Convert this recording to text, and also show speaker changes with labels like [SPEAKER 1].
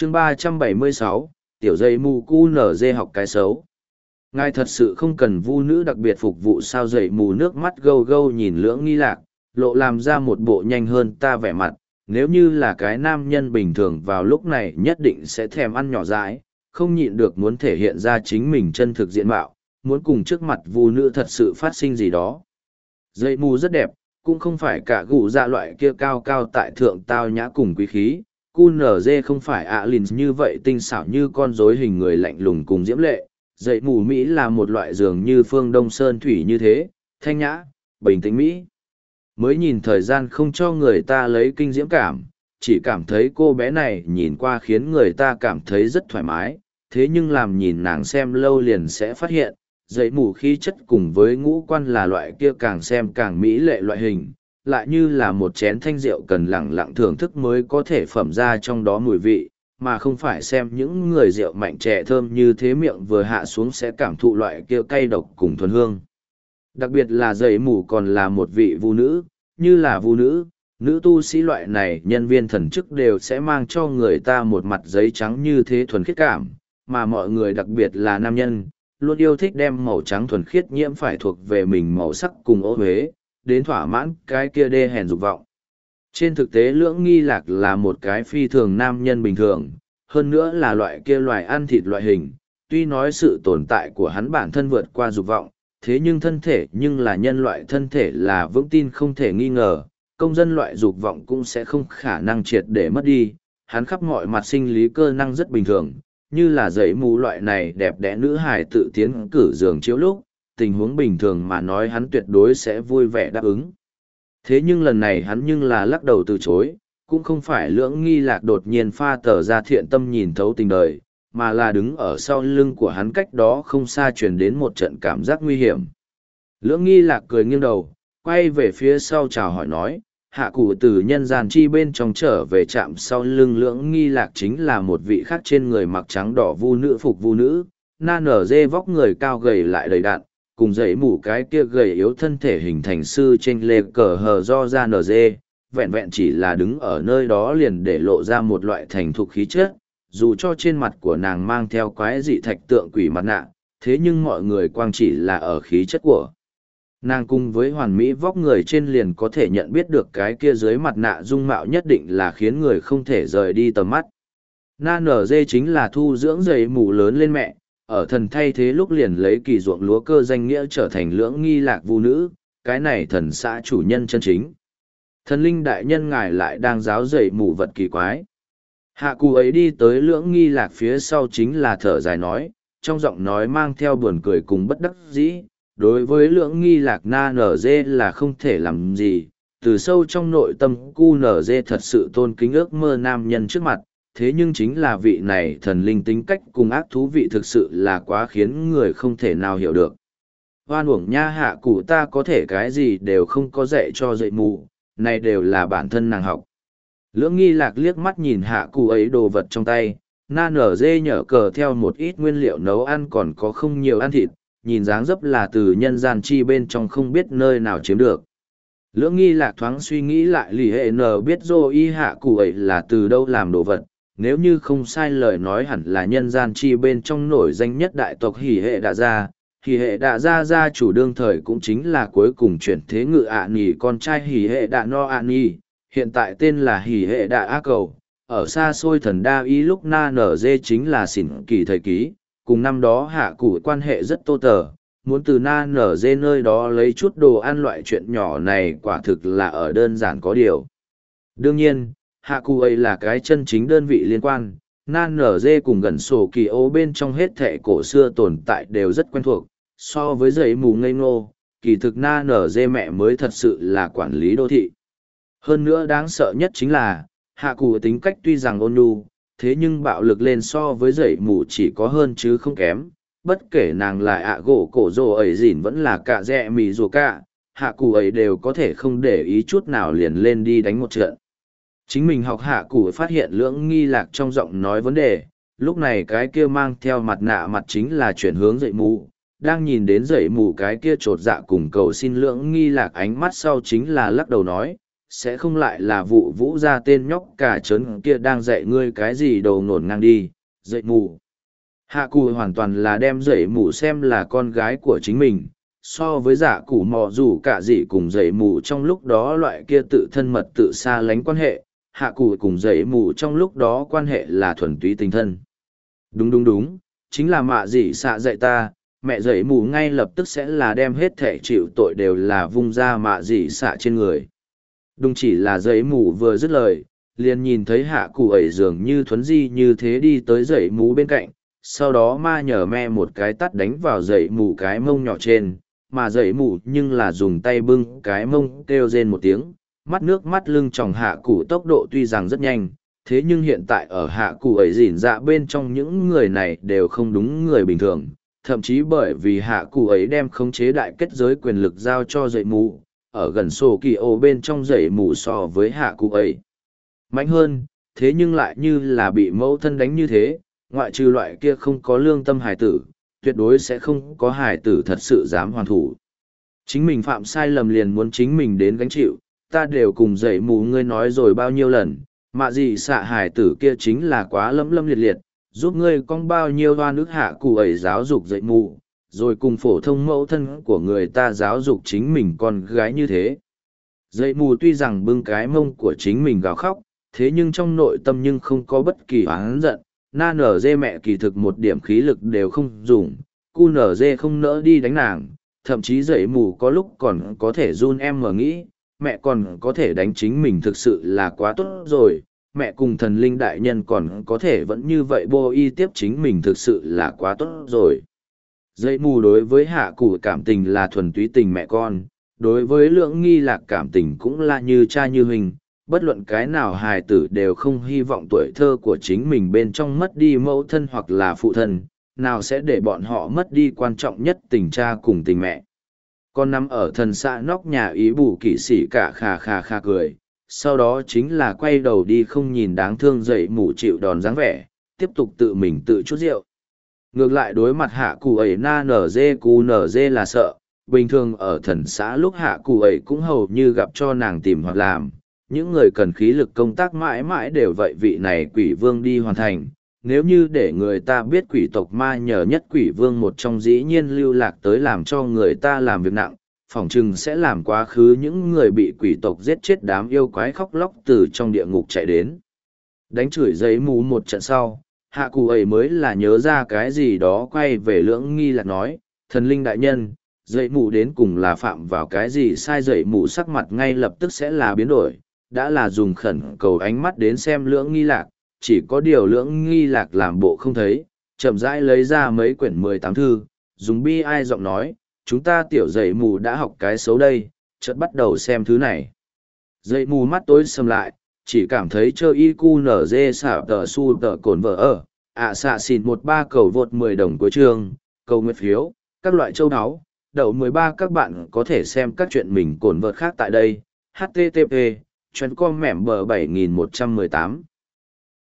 [SPEAKER 1] chương 376, tiểu dây mù cu nở dê học cái xấu. Ngài thật sự không cần vu nữ đặc biệt phục vụ sao? Dậy mù nước mắt gâu gâu nhìn Lưỡng Nghi Lạc, lộ làm ra một bộ nhanh hơn ta vẻ mặt. Nếu như là cái nam nhân bình thường vào lúc này nhất định sẽ thèm ăn nhỏ dãi, không nhịn được muốn thể hiện ra chính mình chân thực diện mạo, muốn cùng trước mặt vu nữ thật sự phát sinh gì đó. Dậy mù rất đẹp, cũng không phải cả gù dạ loại kia cao cao tại thượng tao nhã cùng quý khí. QNZ không phải Alin như vậy tinh xảo như con rối hình người lạnh lùng cùng diễm lệ. Dậy mù Mỹ là một loại dường như phương Đông Sơn Thủy như thế, thanh nhã, bình tĩnh Mỹ. Mới nhìn thời gian không cho người ta lấy kinh diễm cảm, chỉ cảm thấy cô bé này nhìn qua khiến người ta cảm thấy rất thoải mái, thế nhưng làm nhìn nàng xem lâu liền sẽ phát hiện, dậy mù khí chất cùng với ngũ quan là loại kia càng xem càng mỹ lệ loại hình, lại như là một chén thanh rượu cần lẳng lặng thưởng thức mới có thể phẩm ra trong đó mùi vị, mà không phải xem những người rượu mạnh trẻ thơm như thế miệng vừa hạ xuống sẽ cảm thụ loại kia cay độc cùng thuần hương. Đặc biệt là dậy mù còn là một vị vu nữ, như là vu nữ, nữ tu sĩ loại này nhân viên thần chức đều sẽ mang cho người ta một mặt giấy trắng như thế thuần khiết cảm, mà mọi người đặc biệt là nam nhân, luôn yêu thích đem màu trắng thuần khiết nhiễm phải thuộc về mình màu sắc cùng ô huế, đến thỏa mãn cái kia đê hèn dục vọng. Trên thực tế Lưỡng Nghi Lạc là một cái phi thường nam nhân bình thường, hơn nữa là loại kia loài ăn thịt loại hình, tuy nói sự tồn tại của hắn bản thân vượt qua dục vọng, thế nhưng thân thể nhưng là nhân loại thân thể là vững tin không thể nghi ngờ, công dân loại dục vọng cũng sẽ không khả năng triệt để mất đi, hắn khắp mọi mặt sinh lý cơ năng rất bình thường, như là dậy mù loại này đẹp đẽ nữ hài tự tiến cử giường chiếu lúc, tình huống bình thường mà nói hắn tuyệt đối sẽ vui vẻ đáp ứng. Thế nhưng lần này hắn nhưng là lắc đầu từ chối, cũng không phải Lưỡng Nghi Lạc đột nhiên pha tờ ra thiện tâm nhìn thấu tình đời, mà là đứng ở sau lưng của hắn cách đó không xa truyền đến một trận cảm giác nguy hiểm. Lưỡng Nghi Lạc cười nghiêng đầu, quay về phía sau chào hỏi nói, hạ cụ từ nhân gian chi bên trong trở về chạm sau lưng Lưỡng Nghi Lạc chính là một vị khác trên người mặc trắng đỏ vu nữ phục vu nữ, na nở dê vóc người cao gầy lại đầy đặn, cùng dậy mủ cái kia gầy yếu thân thể hình thành sư tranh lê cờ hờ do ra nở dê, vẹn vẹn chỉ là đứng ở nơi đó liền để lộ ra một loại thành thục khí chất, dù cho trên mặt của nàng mang theo quái dị thạch tượng quỷ mặt nạ, thế nhưng mọi người quang chỉ là ở khí chất của nàng cùng với hoàn mỹ vóc người trên liền có thể nhận biết được cái kia dưới mặt nạ dung mạo nhất định là khiến người không thể rời đi tầm mắt. Na nở dê chính là thu dưỡng dày mù lớn lên mẹ, ở thần thay thế lúc liền lấy kỳ ruộng lúa cơ danh nghĩa trở thành Lưỡng Nghi Lạc vu nữ, cái này thần xã chủ nhân chân chính. Thần linh đại nhân ngài lại đang giáo dạy mù vật kỳ quái. Hạ cụ ấy đi tới Lưỡng Nghi Lạc phía sau chính là thở dài nói, trong giọng nói mang theo buồn cười cùng bất đắc dĩ. Đối với Lưỡng Nghi Lạc na nở dê là không thể làm gì, từ sâu trong nội tâm cu nở dê thật sự tôn kính ước mơ nam nhân trước mặt, thế nhưng chính là vị này thần linh tính cách cùng ác thú vị thực sự là quá khiến người không thể nào hiểu được. Hoan uổng nha, hạ cụ ta có thể cái gì đều không có dạy cho dạy mù, này đều là bản thân nàng học. Lưỡng Nghi Lạc liếc mắt nhìn hạ cụ ấy đồ vật trong tay, na nở dê nhở cờ theo một ít nguyên liệu nấu ăn còn có không nhiều ăn thịt, nhìn dáng dấp là từ nhân gian chi bên trong không biết nơi nào chiếm được. Lưỡng Nghi Lạc thoáng suy nghĩ lại lì hệ nờ biết dô y hạ cụ ấy là từ đâu làm đồ vật, nếu như không sai lời nói hẳn là nhân gian chi bên trong nổi danh nhất đại tộc hỉ hệ đạ gia. Hỉ hệ đạ gia gia chủ đương thời cũng chính là cuối cùng chuyển thế ngự ạ nỉ con trai hỉ hệ đạ no ạ nỉ, hiện tại tên là hỉ hệ đạ á cầu. Ở xa xôi thần đa y lúc na nở dê chính là xỉn kỳ thời ký, cùng năm đó hạ cụ quan hệ rất tô tờ, muốn từ na nở dê nơi đó lấy chút đồ ăn loại chuyện nhỏ này quả thực là ở đơn giản có điều. Đương nhiên, hạ cụ ấy là cái chân chính đơn vị liên quan, na nở dê cùng gần sổ kỳ ô bên trong hết thệ cổ xưa tồn tại đều rất quen thuộc, so với giấy mù ngây ngô, kỳ thực na nở dê mẹ mới thật sự là quản lý đô thị. Hơn nữa đáng sợ nhất chính là, hạ cụ tính cách tuy rằng ôn nhu, thế nhưng bạo lực lên so với giấy mù chỉ có hơn chứ không kém, bất kể nàng là ạ gỗ cổ rồ ấy dỉn vẫn là cả dẹ mì rùa cả, hạ cụ ấy đều có thể không để ý chút nào liền lên đi đánh một trận. Chính mình học hạ cụ phát hiện Lưỡng Nghi Lạc trong giọng nói vấn đề, lúc này cái kia mang theo mặt nạ mặt chính là chuyển hướng dậy mù, đang nhìn đến dậy mù cái kia trột dạ cùng cầu xin Lưỡng Nghi Lạc ánh mắt sau chính là lắc đầu nói, sẽ không lại là vụ vũ ra tên nhóc cả trớn kia đang dạy ngươi cái gì đồ ngổn ngang đi, dậy mù. Hạ cụ hoàn toàn là đem dậy mù xem là con gái của chính mình, so với giả cụ mò dù cả gì cùng dậy mù trong lúc đó loại kia tự thân mật tự xa lánh quan hệ, hạ cụ cùng dậy mù trong lúc đó quan hệ là thuần túy tình thân. Đúng đúng đúng, chính là mạ dị xạ dạy ta, mẹ dậy mù ngay lập tức sẽ là đem hết thể chịu tội đều là vung ra mạ dị xạ trên người. Đúng chỉ là dậy mù vừa dứt lời, liền nhìn thấy hạ cụ ấy dường như thuấn di như thế đi tới dậy mù bên cạnh, sau đó ma nhờ me một cái tắt đánh vào dậy mù cái mông nhỏ trên, mà dậy mù nhưng là dùng tay bưng cái mông kêu rên một tiếng, mắt nước mắt lưng tròng hạ cụ tốc độ tuy rằng rất nhanh, thế nhưng hiện tại ở hạ cụ ấy dỉn dạ bên trong những người này đều không đúng người bình thường, thậm chí bởi vì hạ cụ ấy đem khống chế đại kết giới quyền lực giao cho dậy mù, ở gần sổ kỳ ô bên trong dậy mù so với hạ cụ ấy mạnh hơn, thế nhưng lại như là bị mẫu thân đánh như thế, ngoại trừ loại kia không có lương tâm hài tử, tuyệt đối sẽ không có hài tử thật sự dám hoàn thủ. Chính mình phạm sai lầm liền muốn chính mình đến gánh chịu, ta đều cùng dậy mù ngươi nói rồi bao nhiêu lần, mạ gì xạ hài tử kia chính là quá lấm lâm liệt liệt, giúp ngươi con bao nhiêu hoa nước hạ cụ ấy giáo dục dậy mù, rồi cùng phổ thông mẫu thân của người ta giáo dục chính mình con gái như thế. Dậy mù tuy rằng bưng cái mông của chính mình gào khóc, thế nhưng trong nội tâm nhưng không có bất kỳ oán giận, na nở dê mẹ kỳ thực một điểm khí lực đều không dùng, cu nở dê không nỡ đi đánh nàng, thậm chí dậy mù có lúc còn có thể run em mở nghĩ, mẹ còn có thể đánh chính mình thực sự là quá tốt rồi, mẹ cùng thần linh đại nhân còn có thể vẫn như vậy bô y tiếp chính mình thực sự là quá tốt rồi. Dậy mù đối với hạ cụ cảm tình là thuần túy tình mẹ con, đối với lưỡng nghi lạc cảm tình cũng là như cha như hình, bất luận cái nào hài tử đều không hy vọng tuổi thơ của chính mình bên trong mất đi mẫu thân hoặc là phụ thân, nào sẽ để bọn họ mất đi quan trọng nhất tình cha cùng tình mẹ. Con nằm ở thần xã nóc nhà ý bù kỵ sĩ cả khà khà khà cười, sau đó chính là quay đầu đi không nhìn đáng thương dậy mù chịu đòn dáng vẻ, tiếp tục tự mình tự chút rượu. Ngược lại đối mặt hạ cụ ấy na nở dê cu nở dê là sợ, bình thường ở thần xã lúc hạ cụ ấy cũng hầu như gặp cho nàng tìm hoặc làm, những người cần khí lực công tác mãi mãi đều vậy vị này quỷ vương đi hoàn thành. Nếu như để người ta biết quỷ tộc ma nhờ nhất quỷ vương một trong dĩ nhiên lưu lạc tới làm cho người ta làm việc nặng, phỏng chừng sẽ làm quá khứ những người bị quỷ tộc giết chết đám yêu quái khóc lóc từ trong địa ngục chạy đến. Đánh chửi giấy mù một trận sau, hạ cụ ấy mới là nhớ ra cái gì đó quay về lưỡng nghi lạc nói, thần linh đại nhân, dậy mù đến cùng là phạm vào cái gì sai dậy mù sắc mặt ngay lập tức sẽ là biến đổi, đã là dùng khẩn cầu ánh mắt đến xem lưỡng nghi lạc, chỉ có điều lưỡng nghi lạc làm bộ không thấy, chậm rãi lấy ra mấy quyển 18 thư, dùng bi ai giọng nói, chúng ta tiểu dậy mù đã học cái xấu đây, chợt bắt đầu xem thứ này. Dậy mù mắt tối sầm lại, chỉ cảm thấy chơi y cu nở dê xả tờ su tờ cồn vợ ở, xạ xìn 13 cầu vượt 10 đồng cuối trường, cầu nguyệt phiếu, các loại châu áo, đậu 13 các bạn có thể xem các chuyện mình cồn vợt khác tại đây, http, chuyên com mẻm bờ 7118.